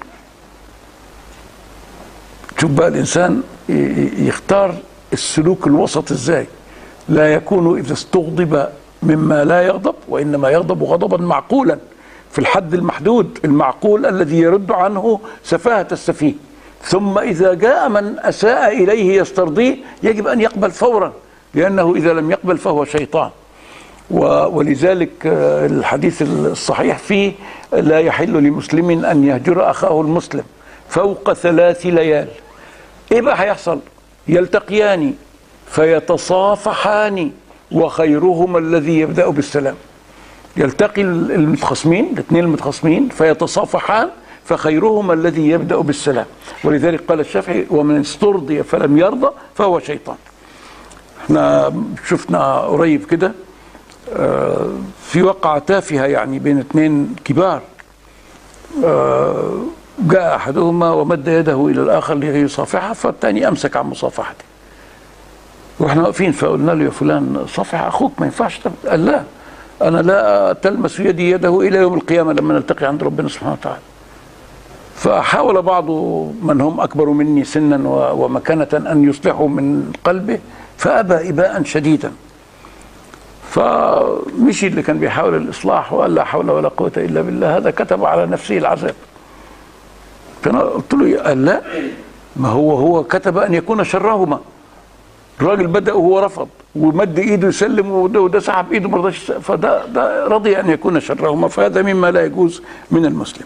شوف بقى الإنسان يختار السلوك الوسط إزاي، لا يكون إذا استغضب مما لا يغضب، وإنما يغضب غضبا معقولا في الحد المحدود المعقول الذي يرد عنه سفاهة السفيه. ثم إذا جاء من أساء إليه يسترضيه يجب أن يقبل فورا، لأنه إذا لم يقبل فهو شيطان. ولذلك الحديث الصحيح فيه لا يحل لمسلم أن يهجر أخاه المسلم فوق ثلاث ليال. إيه بقى هيحصل؟ يلتقيان فيتصافحان وخيرهما الذي يبدأ بالسلام. يلتقي المتخاصمين الاثنين المتخاصمين فيتصافحان فخيرهما الذي يبدأ بالسلام. ولذلك قال الشافعي ومن استرضي فلم يرضى فهو شيطان. احنا شفنا قريب كده في وقعة تافهة يعني بين اثنين كبار، جاء أحدهما ومد يده إلى الآخر ليصافحه فالثاني أمسك عن مصافحته، واحنا واقفين فقلنا له يا فلان صافح أخوك ما ينفعش. قال لا أنا لا تلمس يدي يده إلى يوم القيامة لما نلتقي عند ربنا سبحانه وتعالى. فحاول بعض من هم أكبر مني سنا ومكانة أن يصلحوا من قلبه، فأبى إباء شديدا. فمشي اللي كان بيحاول الإصلاح وقال لا حول ولا قوة إلا بالله، هذا كتب على نفسه العذاب. فأنا قلت له قال لا، ما هو هو كتب أن يكون شرهما. الراجل بدأ وهو رفض ومد ايده يسلم، وده, وده سحب ايده ما رضاش، فده ده رضي ان يكون شرهما، فهذا مما لا يجوز من المسلم.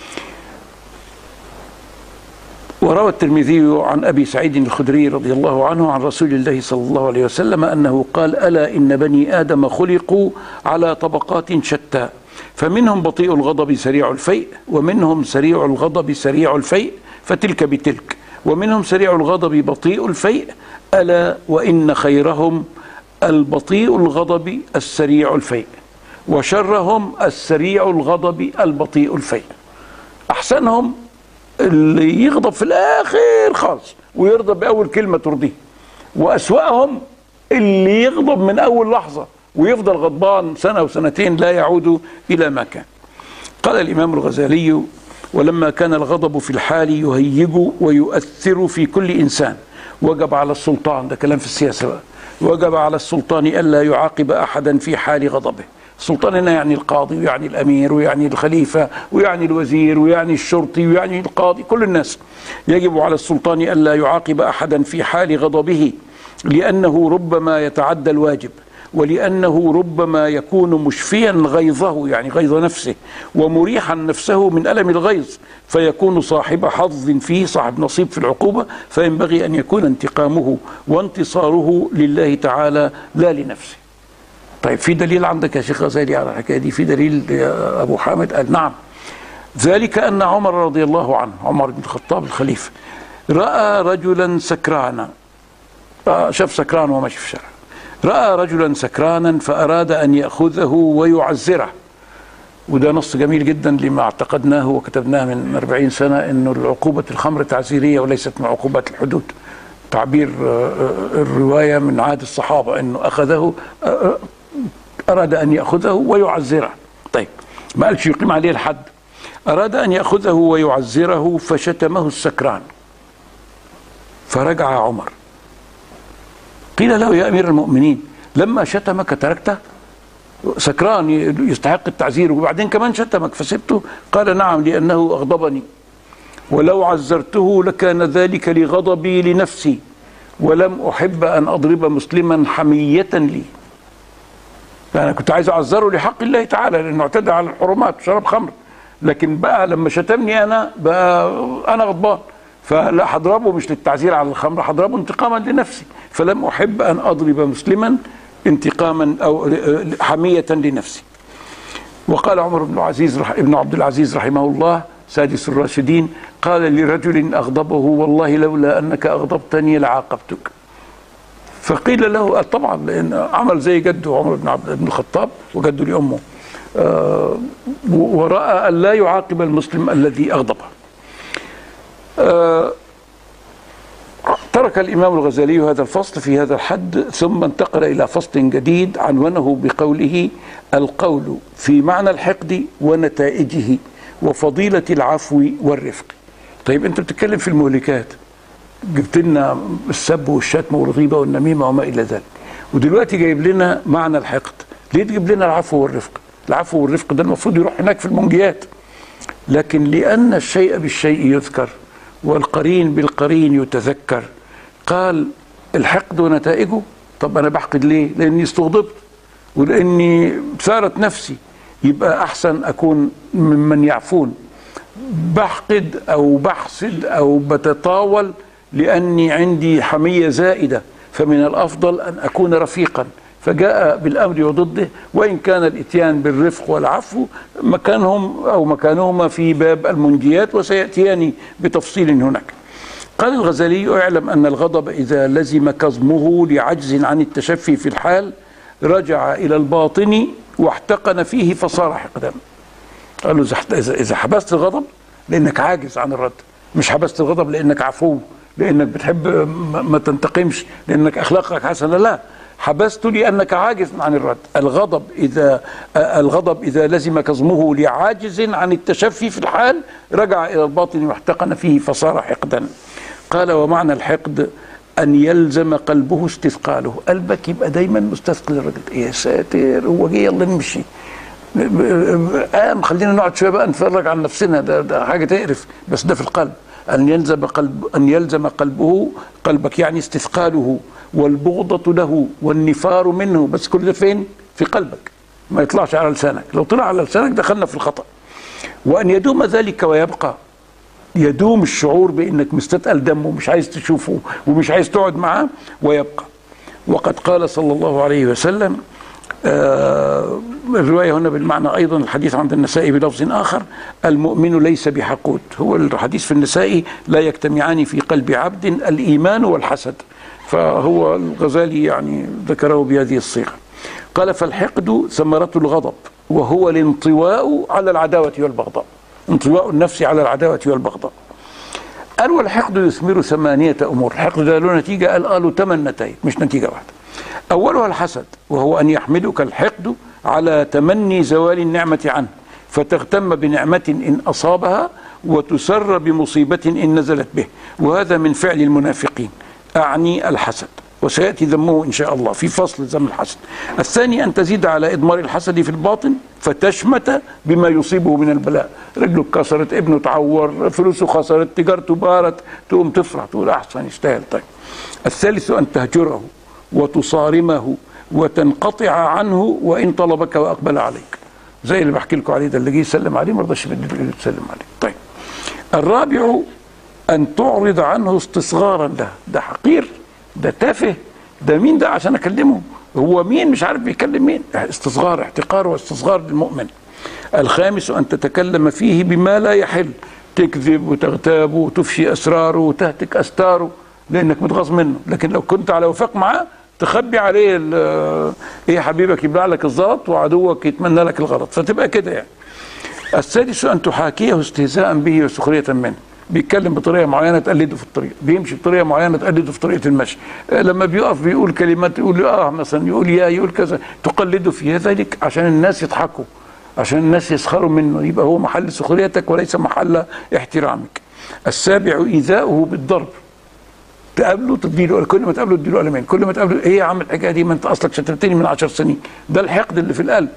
وروى الترمذي عن ابي سعيد الخدري رضي الله عنه عن رسول الله صلى الله عليه وسلم انه قال: الا ان بني ادم خلقوا على طبقات شتى، فمنهم بطيء الغضب سريع الفيء، ومنهم سريع الغضب سريع الفيء فتلك بتلك، ومنهم سريع الغضب بطيء الفيء، ألا وإن خيرهم البطيء الغضب السريع الفيء، وشرهم السريع الغضب البطيء الفيء. أحسنهم اللي يغضب في الآخر خالص ويرضى بأول كلمة ترضيه، وأسوأهم اللي يغضب من أول لحظة ويفضل غضبان سنة وسنتين لا يعود إلى ما كان. قال الإمام الغزالي: ولما كان الغضب في الحال يهيج ويؤثر في كل إنسان، وجب على السلطان، ده كلام في السياسة بقى، وجب على السلطان ألا يعاقب أحدا في حال غضبه. السلطان هنا يعني القاضي، ويعني الأمير، ويعني الخليفة، ويعني الوزير، ويعني الشرطي، ويعني القاضي، كل الناس. يجب على السلطان ألا يعاقب أحدا في حال غضبه، لأنه ربما يتعدى الواجب، ولأنه ربما يكون مشفيا غيظه، يعني غيظ نفسه، ومريحا نفسه من ألم الغيظ، فيكون صاحب حظ فيه، صاحب نصيب في العقوبة، فينبغي أن يكون انتقامه وانتصاره لله تعالى لا لنفسه. طيب في دليل عندك يا شيخ غزالي على الحكاية دي؟ في دليل يا أبو حامد؟ قال نعم. ذلك أن عمر رضي الله عنه، عمر بن الخطاب الخليفة، رأى رجلا سكرانا، شاف سكران وماشي في الشارع، رأى رجلا سكرانا فأراد أن يأخذه ويعزره. وده نص جميل جدا لما اعتقدناه وكتبناه من أربعين سنة، أنه العقوبة الخمر تعزيرية وليست من عقوبات الحدود. تعبير الرواية من عهد الصحابة أنه أخذه، أراد أن يأخذه ويعزره. طيب ما قالش يقيم عليه الحد، أراد أن يأخذه ويعزره، فشتمه السكران فرجع عمر. قيل له: يا أمير المؤمنين، لما شتمك تركته؟ سكران يستحق التعزير وبعدين كمان شتمك فسبته؟ قال: نعم، لأنه أغضبني، ولو عزرته لكان ذلك لغضبي لنفسي، ولم أحب أن أضرب مسلما حمية لي. فأنا كنت عايز أعزره لحق الله تعالى، لأنه اعتدى على الحرمات وشرب خمر، لكن بقى لما شتمني أنا بقى أنا غضبان، فلا هضربه مش للتعزير على الخمر، هضربه انتقاما لنفسي، فلم أحب أن أضرب مسلما انتقاما أو حمية لنفسي. وقال عمر بن العزيز ابن عبد العزيز رحمه الله سادس الراشدين: قال لرجل أغضبه: والله لولا أنك أغضبتني لعاقبتك. فقيل له: طبعا، لأن عمل زي جده عمر بن عبد بن الخطاب وجده لأمه، آه ورأى أن لا يعاقب المسلم الذي أغضبه. آه ترك الإمام الغزالي هذا الفصل في هذا الحد، ثم انتقل إلى فصل جديد عنونه بقوله: القول في معنى الحقد ونتائجه، وفضيلة العفو والرفق. طيب أنت بتتكلم في المهلكات، جبت لنا السب والشتم والغيبة والنميمة وما إلى ذلك، ودلوقتي جايب لنا معنى الحقد. ليه تجيب لنا العفو والرفق؟ العفو والرفق ده المفروض يروح هناك في المنجيات، لكن لأن الشيء بالشيء يذكر والقرين بالقرين يتذكر، قال الحقد ونتائجه. طب أنا بحقد ليه؟ لأني استغضبت ولأني ثارت نفسي، يبقى أحسن أكون ممن يعفون. بحقد أو بحسد أو بتطاول لأني عندي حمية زائدة، فمن الأفضل أن أكون رفيقا، فجاء بالأمر وضده، وإن كان الإتيان بالرفق والعفو مكانهم أو مكانهما في باب المنجيات، وسيأتياني بتفصيل هناك. قال الغزالي: اعلم أن الغضب إذا لزم كظمه لعجز عن التشفي في الحال رجع إلى الباطن واحتقن فيه فصار حقدا. قال له: إذا حبست الغضب لأنك عاجز عن الرد، مش حبست الغضب لأنك عفو، لأنك بتحب ما تنتقمش، لأنك أخلاقك حسنة، لا، حبست لأنك عاجز عن الرد. الغضب إذا الغضب إذا لزم كظمه لعاجز عن التشفي في الحال رجع إلى الباطن واحتقن فيه فصار حقدا. قال ومعنى الحقد أن يلزم قلبه استثقاله، قلبك يبقى دايما مستثقل الرجل. يا ساتر هو جه يلا نمشي، قام خلينا نقعد شويه بقى نتفرج عن نفسنا، ده, ده حاجه تقرف، بس ده في القلب. أن يلزم قلب أن يلزم قلبه قلبك يعني استثقاله والبغضة له والنفار منه، بس كل ده فين؟ في قلبك، ما يطلعش على لسانك. لو طلع على لسانك دخلنا في الخطأ. وأن يدوم ذلك ويبقى، يدوم الشعور بأنك مستثقل دمه ومش عايز تشوفه ومش عايز تقعد معاه ويبقى. وقد قال صلى الله عليه وسلم، آه الرواية هنا بالمعنى أيضا، الحديث عند النسائي بلفظ آخر، المؤمن ليس بحقود. هو الحديث في النسائي لا يجتمعان في قلب عبد الإيمان والحسد، فهو الغزالي يعني ذكره بهذه الصيغة. قال فالحقد ثمرة الغضب، وهو الانطواء على العداوة والبغضاء، انطواء النفس على العداوة والبغضاء. قال والحقد يثمر ثمانية أمور. الحقد ده له نتيجة، قال قالوا ثمان نتائج مش نتيجة واحدة. أولها الحسد، وهو أن يحملك الحقد على تمني زوال النعمة عنه، فتغتم بنعمة إن أصابها وتسر بمصيبة إن نزلت به، وهذا من فعل المنافقين، أعني الحسد، وسيأتي ذمه إن شاء الله في فصل ذم الحسد. الثاني أن تزيد على إضمار الحسد في الباطن فتشمت بما يصيبه من البلاء، رجله اتكسرت، ابنه تعور، فلوسه خسرت، تجارته بارت، تقوم تفرح تقول أحسن يستاهل. طيب. الثالث أن تهجره وتصارمه وتنقطع عنه وإن طلبك وأقبل عليك، زي اللي بحكي لكم عليه ده، اللي جه يسلم عليه ما رضاش يسلم عليه. طيب. الرابع أن تعرض عنه استصغارا له، ده حقير، ده تافه، ده مين ده عشان أكلمه، هو مين مش عارف بيكلم مين، استصغار، احتقار واستصغار للمؤمن. الخامس أن تتكلم فيه بما لا يحل، تكذب وتغتاب وتفشي أسراره وتهتك أستاره لأنك متغاظ منه، لكن لو كنت على وفاق معاه تخبي عليه ايه، حبيبك يبلع لك الزلط وعدوك يتمنى لك الغلط، فتبقى كده يعني. السادس أن تحاكيه استهزاء به وسخرية منه، بيتكلم بطريقه معينه تقلده في الطريق، بيمشي بطريقه معينه تقلده في طريقه المشي، لما بيقف بيقول كلمات، يقول اه مثلا، يقول يا، يقول كذا، تقلده في ذلك عشان الناس يضحكوا، عشان الناس يسخروا منه، يبقى هو محل سخريتك وليس محل احترامك. السابع ايذاؤه بالضرب، تقابله تديله، كل ما تقابله تديله قلمين، كل ما تقابله ايه يا عم الحكايه دي، ما انت اصلك شتمتني من عشر سنين، ده الحقد اللي في القلب.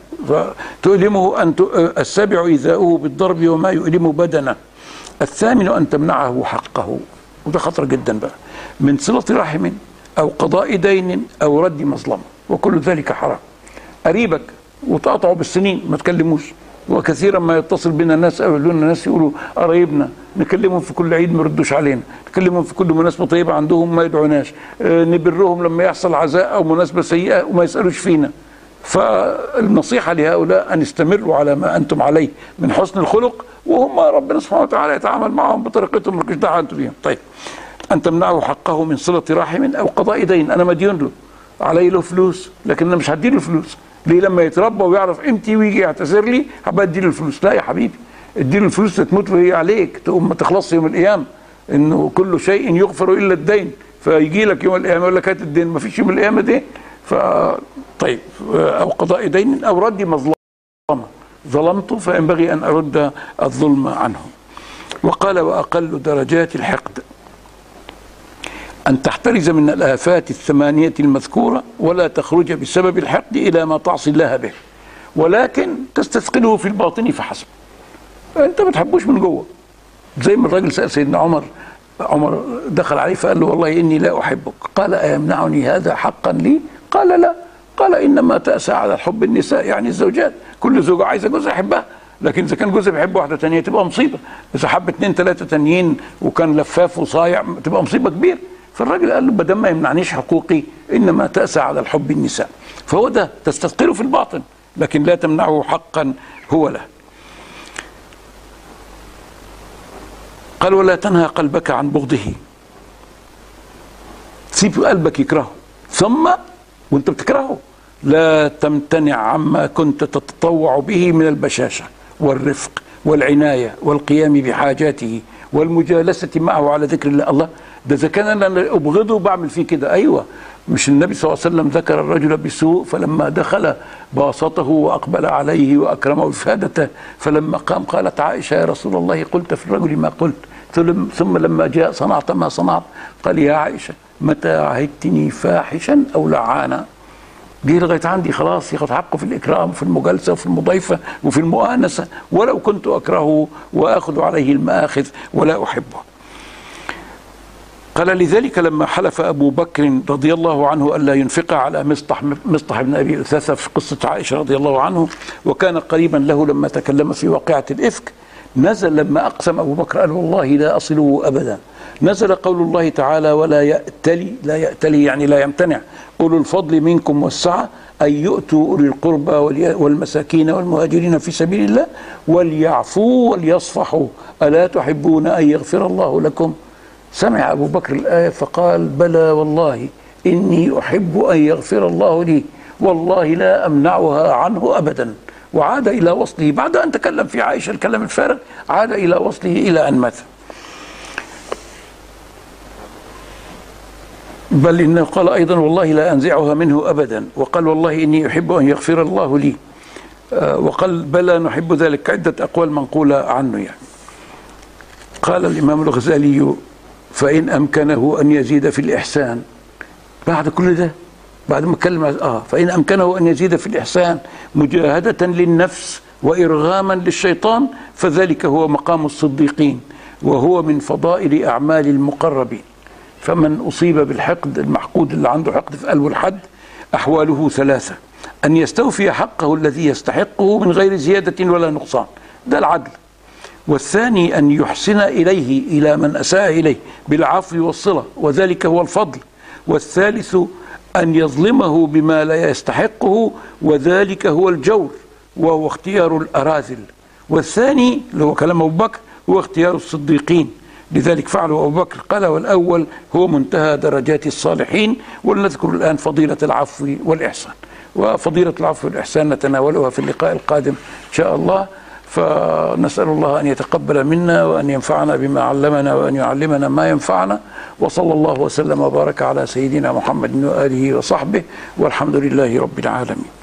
فتؤلمه ان السابع ايذاؤه بالضرب وما يؤلم بدنه. الثامن أن تمنعه حقه، وده خطر جدا بقى، من صلة رحم أو قضاء دين أو رد مظلمة، وكل ذلك حرام. قريبك وتقطعه بالسنين ما تكلموش، وكثيرا ما يتصل بنا الناس أو يقولون الناس يقولوا قرايبنا نكلمهم في كل عيد ما يردوش علينا، نكلمهم في كل مناسبة طيبة عندهم ما يدعوناش، نبرهم لما يحصل عزاء أو مناسبة سيئة وما يسألوش فينا. فالنصيحة لهؤلاء أن يستمروا على ما أنتم عليه من حسن الخلق، وهم ربنا سبحانه وتعالى يتعامل معهم بطريقتهم، مالكش دعوة أنتم بيهم. طيب. أن تمنعه حقه من صلة رحم أو قضاء دين، أنا مديون له، علي له فلوس، لكن أنا مش هديله الفلوس، ليه؟ لما يتربى ويعرف قيمتي ويجي يعتذر لي هبقى اديله الفلوس. لا يا حبيبي، اديله الفلوس تموت وهي عليك، تقوم ما تخلصش يوم القيامة، إنه كل شيء يغفر إلا الدين، فيجي لك يوم القيامة يقول لك هات الدين، ما فيش يوم القيامة دين. ف طيب. أو قضاء دين أو رد مظلمة، ظلمت فينبغي أن أرد الظلم عنه. وقال وأقل درجات الحقد أن تحترز من الآفات الثمانية المذكورة ولا تخرج بسبب الحقد إلى ما تعصي الله به، ولكن تستثقله في الباطن فحسب. أنت ما تحبوش من جوه، زي ما الراجل سأل سيدنا عمر، عمر دخل عليه فقال له والله إني لا أحبك، قال أيمنعني هذا حقا لي؟ قال لا، قال إنما تأسى على حب النساء، يعني الزوجات، كل زوجة عايزة جوزها يحبها، لكن إذا كان جوزها بيحب واحدة تانية تبقى مصيبة، إذا حب اتنين تلاتة تانيين وكان لفاف وصايع تبقى مصيبة كبيرة. فالراجل قال له بدل ما يمنعنيش حقوقي إنما تأسى على الحب النساء، فهو ده تستثقله في الباطن لكن لا تمنعه حقا هو له. قال ولا تنهى قلبك عن بغضه، سيب قلبك يكرهه، ثم وانت بتكرهه لا تمتنع عما كنت تتطوع به من البشاشة والرفق والعناية والقيام بحاجاته والمجالسة معه على ذكر الله. الله ده إذا كان أنا أبغضه بعمل فيه كده. أيوة، مش النبي صلى الله عليه وسلم ذكر الرجل بسوء فلما دخل باسطه وأقبل عليه وأكرمه بفادته، فلما قام قالت عائشة يا رسول الله قلت في الرجل ما قلت، ثم لما جاء صنعت ما صنعت. قال يا عائشة متى عهدتني فاحشا أو لعانا؟ دي لغاية عندي خلاص ياخد حقه في الإكرام وفي المجالسة وفي المضيفة وفي المؤانسة، ولو كنت أكرهه وأخذ عليه المآخذ ولا أحبه. قال لذلك لما حلف أبو بكر رضي الله عنه ألا ينفق على مصطح مصطح بن أبي أثاثة في قصة عائشة رضي الله عنه، وكان قريبا له لما تكلم في واقعة الإفك، نزل لما أقسم أبو بكر قال والله لا أصله أبدا، نزل قول الله تعالى ولا يأتلي، لا يأتلي يعني لا يمتنع، أولو الفضل منكم والسعة أن يؤتوا أولي القربى والمساكين والمهاجرين في سبيل الله وليعفوا وليصفحوا ألا تحبون أن يغفر الله لكم؟ سمع أبو بكر الآية فقال بلى والله إني أحب أن يغفر الله لي والله لا أمنعها عنه أبدا. وعاد إلى وصله بعد أن تكلم في عائشة الكلام الفارغ، عاد إلى وصله إلى أن مات. بل إنه قال أيضا والله لا أنزعها منه أبدا، وقال والله إني أحب أن يغفر الله لي، وقال بلى نحب ذلك، عدة أقوال منقولة عنه يعني. قال الإمام الغزالي فإن أمكنه أن يزيد في الإحسان، بعد كل ده بعد ما اتكلم اه فإن أمكنه أن يزيد في الإحسان مجاهدة للنفس وإرغاما للشيطان فذلك هو مقام الصديقين وهو من فضائل أعمال المقربين. فمن أصيب بالحقد، المحقود اللي عنده حقد في قلبه الحد، أحواله ثلاثة: أن يستوفي حقه الذي يستحقه من غير زيادة ولا نقصان، ده العدل. والثاني أن يحسن إليه إلى من أساء إليه بالعفو والصلة، وذلك هو الفضل. والثالث أن يظلمه بما لا يستحقه، وذلك هو الجور وهو اختيار الأراذل. والثاني اللي هو كلام أبو بكر هو اختيار الصديقين، لذلك فعله أبو بكر. قال والأول هو منتهى درجات الصالحين. ولنذكر الآن فضيلة العفو والإحسان، وفضيلة العفو والإحسان نتناولها في اللقاء القادم إن شاء الله. فنسأل الله أن يتقبل منا وأن ينفعنا بما علمنا وأن يعلمنا ما ينفعنا، وصلى الله وسلم وبارك على سيدنا محمد وآله وصحبه، والحمد لله رب العالمين.